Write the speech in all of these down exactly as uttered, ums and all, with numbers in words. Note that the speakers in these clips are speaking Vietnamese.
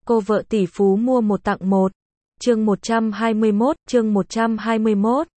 Cô vợ tỷ phú mua một tặng một. Chương một trăm hai mươi mốt, chương một trăm hai mươi mốt.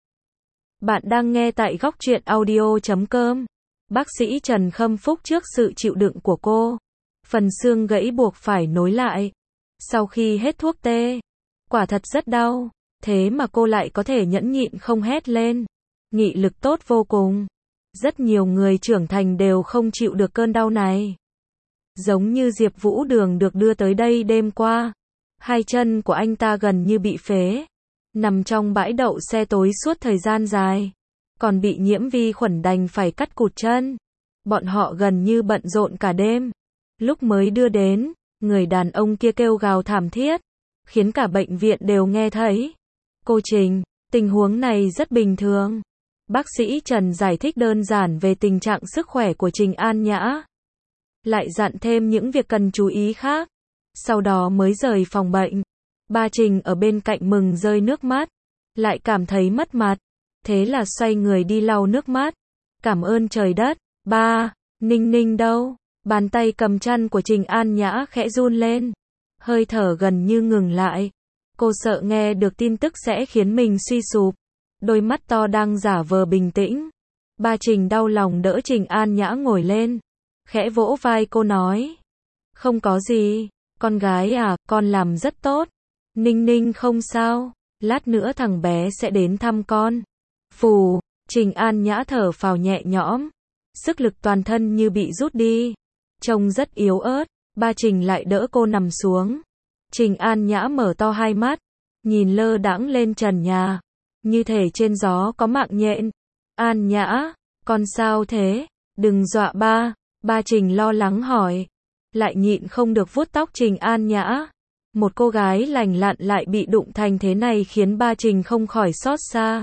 Bạn đang nghe tại góc truyện audio chấm com. Bác sĩ Trần khâm phúc trước sự chịu đựng của cô. Phần xương gãy buộc phải nối lại. Sau khi hết thuốc tê, quả thật rất đau. Thế mà cô lại có thể nhẫn nhịn không hét lên. Nghị lực tốt vô cùng. Rất nhiều người trưởng thành đều không chịu được cơn đau này. Giống như Diệp Vũ Đường được đưa tới đây đêm qua. Hai chân của anh ta gần như bị phế. Nằm trong bãi đậu xe tối suốt thời gian dài. Còn bị nhiễm vi khuẩn đành phải cắt cụt chân. Bọn họ gần như bận rộn cả đêm. Lúc mới đưa đến, người đàn ông kia kêu gào thảm thiết, khiến cả bệnh viện đều nghe thấy. Cô Trình, tình huống này rất bình thường. Bác sĩ Trần giải thích đơn giản về tình trạng sức khỏe của Trình An Nhã. Lại dặn thêm những việc cần chú ý khác. Sau đó mới rời phòng bệnh. Ba Trình ở bên cạnh mừng rơi nước mắt. Lại cảm thấy mất mặt. Thế là xoay người đi lau nước mắt. Cảm ơn trời đất. Ba, Ninh Ninh đâu? Bàn tay cầm chăn của Trình An Nhã khẽ run lên. Hơi thở gần như ngừng lại. Cô sợ nghe được tin tức sẽ khiến mình suy sụp. Đôi mắt to đang giả vờ bình tĩnh. Ba Trình đau lòng đỡ Trình An Nhã ngồi lên. Khẽ vỗ vai cô nói. Không có gì, con gái à, con làm rất tốt. Ninh Ninh không sao, lát nữa thằng bé sẽ đến thăm con. Phù, Trình An Nhã thở phào nhẹ nhõm. Sức lực toàn thân như bị rút đi. Trông rất yếu ớt, ba Trình lại đỡ cô nằm xuống. Trình An Nhã mở to hai mắt, nhìn lơ đãng lên trần nhà. Như thể trên gió có mạng nhện. An Nhã, con sao thế? Đừng dọa ba. Ba Trình lo lắng hỏi. Lại nhịn không được vuốt tóc Trình An Nhã. Một cô gái lành lặn lại bị đụng thành thế này khiến ba Trình không khỏi xót xa.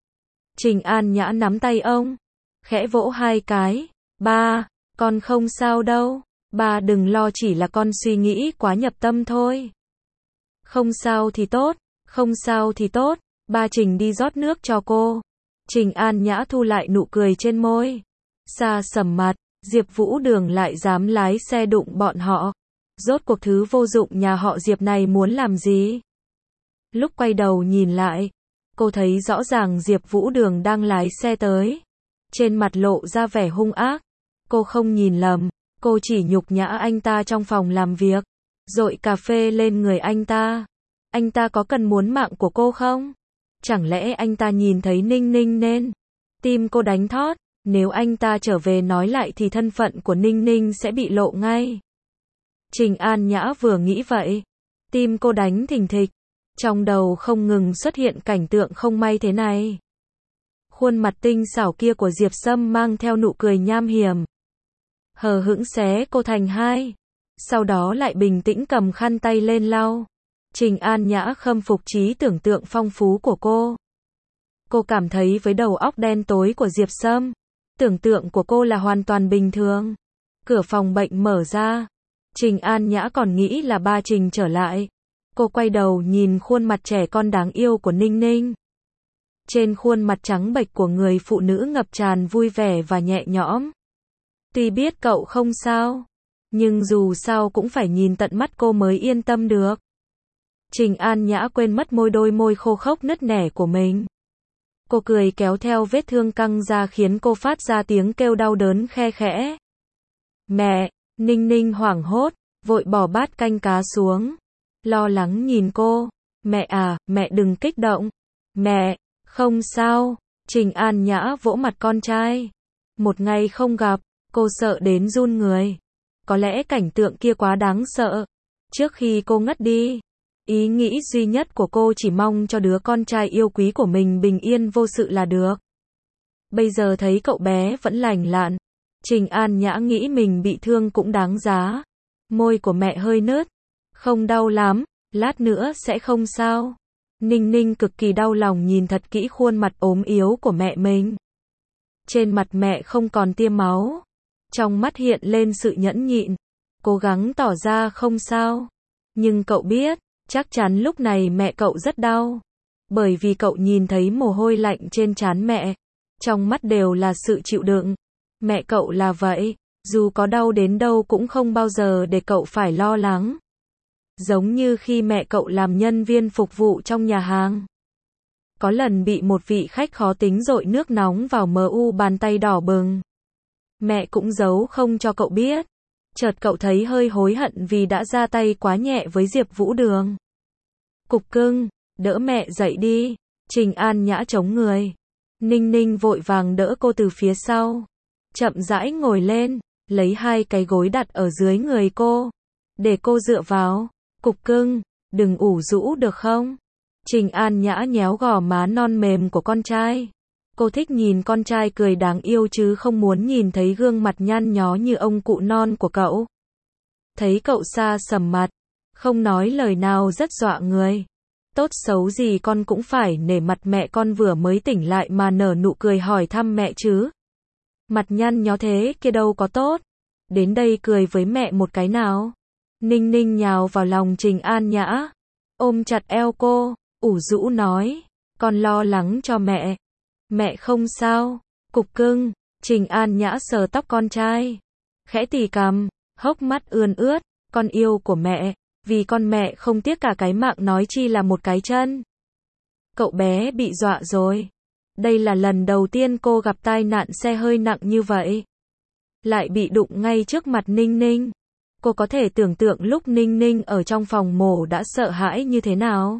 Trình An Nhã nắm tay ông, khẽ vỗ hai cái. Ba, con không sao đâu. Ba đừng lo, chỉ là con suy nghĩ quá nhập tâm thôi. Không sao thì tốt, không sao thì tốt. Ba Trình đi rót nước cho cô. Trình An Nhã thu lại nụ cười trên môi. Xa sầm mặt. Diệp Vũ Đường lại dám lái xe đụng bọn họ. Rốt cuộc thứ vô dụng nhà họ Diệp này muốn làm gì? Lúc quay đầu nhìn lại, cô thấy rõ ràng Diệp Vũ Đường đang lái xe tới. Trên mặt lộ ra vẻ hung ác. Cô không nhìn lầm, cô chỉ nhục nhã anh ta trong phòng làm việc. Dội cà phê lên người anh ta. Anh ta có cần muốn mạng của cô không? Chẳng lẽ anh ta nhìn thấy Ninh Ninh nên tim cô đánh thót? Nếu anh ta trở về nói lại thì thân phận của Ninh Ninh sẽ bị lộ ngay. Trình An Nhã vừa nghĩ vậy, tim cô đánh thình thịch. Trong đầu không ngừng xuất hiện cảnh tượng không may thế này. Khuôn mặt tinh xảo kia của Diệp Sâm mang theo nụ cười nham hiểm. Hờ hững xé cô thành hai. Sau đó lại bình tĩnh cầm khăn tay lên lau. Trình An Nhã khâm phục trí tưởng tượng phong phú của cô. Cô cảm thấy với đầu óc đen tối của Diệp Sâm, tưởng tượng của cô là hoàn toàn bình thường. Cửa phòng bệnh mở ra. Trình An Nhã còn nghĩ là ba Trình trở lại. Cô quay đầu nhìn khuôn mặt trẻ con đáng yêu của Ninh Ninh. Trên khuôn mặt trắng bệch của người phụ nữ ngập tràn vui vẻ và nhẹ nhõm. Tuy biết cậu không sao, nhưng dù sao cũng phải nhìn tận mắt cô mới yên tâm được. Trình An Nhã quên mất môi đôi môi khô khốc nứt nẻ của mình. Cô cười kéo theo vết thương căng ra khiến cô phát ra tiếng kêu đau đớn khe khẽ. Mẹ, Ninh Ninh hoảng hốt, vội bỏ bát canh cá xuống. Lo lắng nhìn cô. Mẹ à, mẹ đừng kích động. Mẹ, không sao. Trình An Nhã vỗ mặt con trai. Một ngày không gặp, cô sợ đến run người. Có lẽ cảnh tượng kia quá đáng sợ. Trước khi cô ngất đi, ý nghĩ duy nhất của cô chỉ mong cho đứa con trai yêu quý của mình bình yên vô sự là được. Bây giờ thấy cậu bé vẫn lành lặn, Trình An Nhã nghĩ mình bị thương cũng đáng giá. Môi của mẹ hơi nứt. Không đau lắm, lát nữa sẽ không sao. Ninh Ninh cực kỳ đau lòng nhìn thật kỹ khuôn mặt ốm yếu của mẹ mình. Trên mặt mẹ không còn tia máu. Trong mắt hiện lên sự nhẫn nhịn. Cố gắng tỏ ra không sao. Nhưng cậu biết, chắc chắn lúc này mẹ cậu rất đau. Bởi vì cậu nhìn thấy mồ hôi lạnh trên trán mẹ. Trong mắt đều là sự chịu đựng. Mẹ cậu là vậy, dù có đau đến đâu cũng không bao giờ để cậu phải lo lắng. Giống như khi mẹ cậu làm nhân viên phục vụ trong nhà hàng. Có lần bị một vị khách khó tính dội nước nóng vào mờ u bàn tay đỏ bừng. Mẹ cũng giấu không cho cậu biết. Chợt cậu thấy hơi hối hận vì đã ra tay quá nhẹ với Diệp Vũ Đường. Cục cưng, đỡ mẹ dậy đi. Trình An Nhã chống người. Ninh Ninh vội vàng đỡ cô từ phía sau. Chậm rãi ngồi lên, lấy hai cái gối đặt ở dưới người cô. Để cô dựa vào. Cục cưng, đừng ủ rũ được không? Trình An Nhã nhéo gò má non mềm của con trai. Cô thích nhìn con trai cười đáng yêu chứ không muốn nhìn thấy gương mặt nhăn nhó như ông cụ non của cậu. Thấy cậu xa sầm mặt, không nói lời nào rất dọa người. Tốt xấu gì con cũng phải nể mặt mẹ, con vừa mới tỉnh lại mà nở nụ cười hỏi thăm mẹ chứ. Mặt nhăn nhó thế kia đâu có tốt. Đến đây cười với mẹ một cái nào. Ninh Ninh nhào vào lòng Trình An Nhã, ôm chặt eo cô, ủ rũ nói, con lo lắng cho mẹ. Mẹ không sao, cục cưng. Trình An Nhã sờ tóc con trai, khẽ tì cằm, hốc mắt ươn ướt, con yêu của mẹ, vì con mẹ không tiếc cả cái mạng nói chi là một cái chân. Cậu bé bị dọa rồi. Đây là lần đầu tiên cô gặp tai nạn xe hơi nặng như vậy. Lại bị đụng ngay trước mặt Ninh Ninh. Cô có thể tưởng tượng lúc Ninh Ninh ở trong phòng mổ đã sợ hãi như thế nào.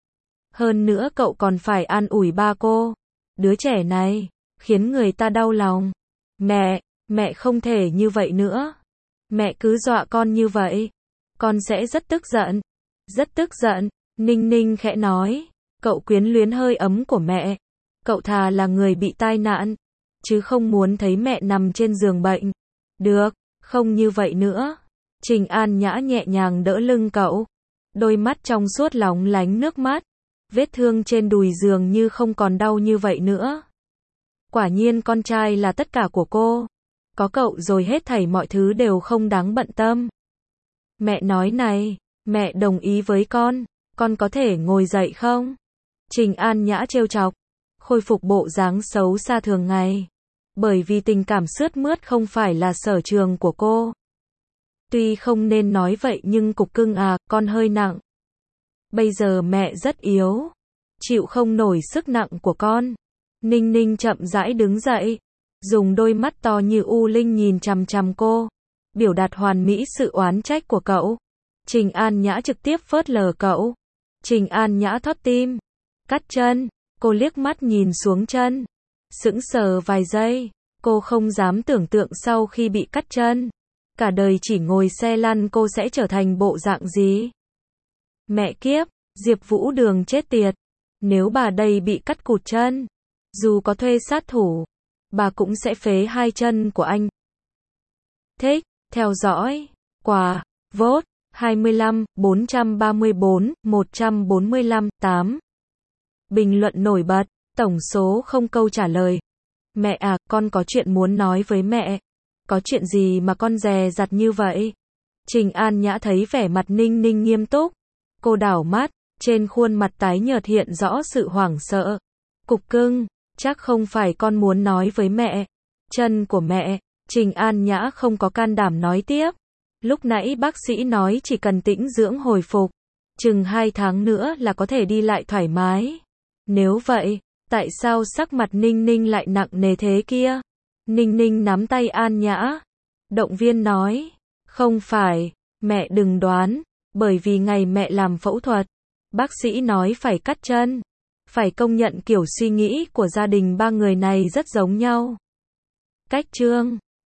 Hơn nữa cậu còn phải an ủi ba cô. Đứa trẻ này, khiến người ta đau lòng. Mẹ, mẹ không thể như vậy nữa. Mẹ cứ dọa con như vậy. Con sẽ rất tức giận. Rất tức giận, Ninh Ninh khẽ nói. Cậu quyến luyến hơi ấm của mẹ. Cậu thà là người bị tai nạn, chứ không muốn thấy mẹ nằm trên giường bệnh. Được, không như vậy nữa. Trình An Nhã nhẹ nhàng đỡ lưng cậu. Đôi mắt trong suốt lóng lánh nước mắt. Vết thương trên đùi dường như không còn đau như vậy nữa. Quả nhiên con trai là tất cả của cô. Có cậu rồi hết thảy mọi thứ đều không đáng bận tâm. Mẹ nói này, mẹ đồng ý với con. Con có thể ngồi dậy không? Trình An Nhã trêu chọc. Khôi phục bộ dáng xấu xa thường ngày. Bởi vì tình cảm sướt mướt không phải là sở trường của cô. Tuy không nên nói vậy nhưng cục cưng à, con hơi nặng. Bây giờ mẹ rất yếu. Chịu không nổi sức nặng của con. Ninh Ninh chậm rãi đứng dậy. Dùng đôi mắt to như u linh nhìn chằm chằm cô. Biểu đạt hoàn mỹ sự oán trách của cậu. Trình An Nhã trực tiếp phớt lờ cậu. Trình An Nhã thót tim. Cắt chân. Cô liếc mắt nhìn xuống chân. Sững sờ vài giây. Cô không dám tưởng tượng sau khi bị cắt chân. Cả đời chỉ ngồi xe lăn cô sẽ trở thành bộ dạng gì? Mẹ kiếp, Diệp Vũ Đường chết tiệt. Nếu bà đây bị cắt cụt chân, dù có thuê sát thủ, bà cũng sẽ phế hai chân của anh. Thích, theo dõi, quà, vote, hai mươi lăm, bốn trăm ba mươi bốn, một trăm bốn mươi lăm, tám. Bình luận nổi bật, tổng số không câu trả lời. Mẹ à, con có chuyện muốn nói với mẹ. Có chuyện gì mà con dè dặt như vậy? Trình An Nhã thấy vẻ mặt Ninh Ninh nghiêm túc. Cô đảo mắt, trên khuôn mặt tái nhợt hiện rõ sự hoảng sợ. Cục cưng, chắc không phải con muốn nói với mẹ. Chân của mẹ. Trình An Nhã không có can đảm nói tiếp. Lúc nãy bác sĩ nói chỉ cần tĩnh dưỡng hồi phục. Chừng hai tháng nữa là có thể đi lại thoải mái. Nếu vậy, tại sao sắc mặt Ninh Ninh lại nặng nề thế kia? Ninh Ninh nắm tay An Nhã. Động viên nói. Không phải, mẹ đừng đoán. Bởi vì ngày mẹ làm phẫu thuật, bác sĩ nói phải cắt chân. Phải công nhận kiểu suy nghĩ của gia đình ba người này rất giống nhau. Cách chương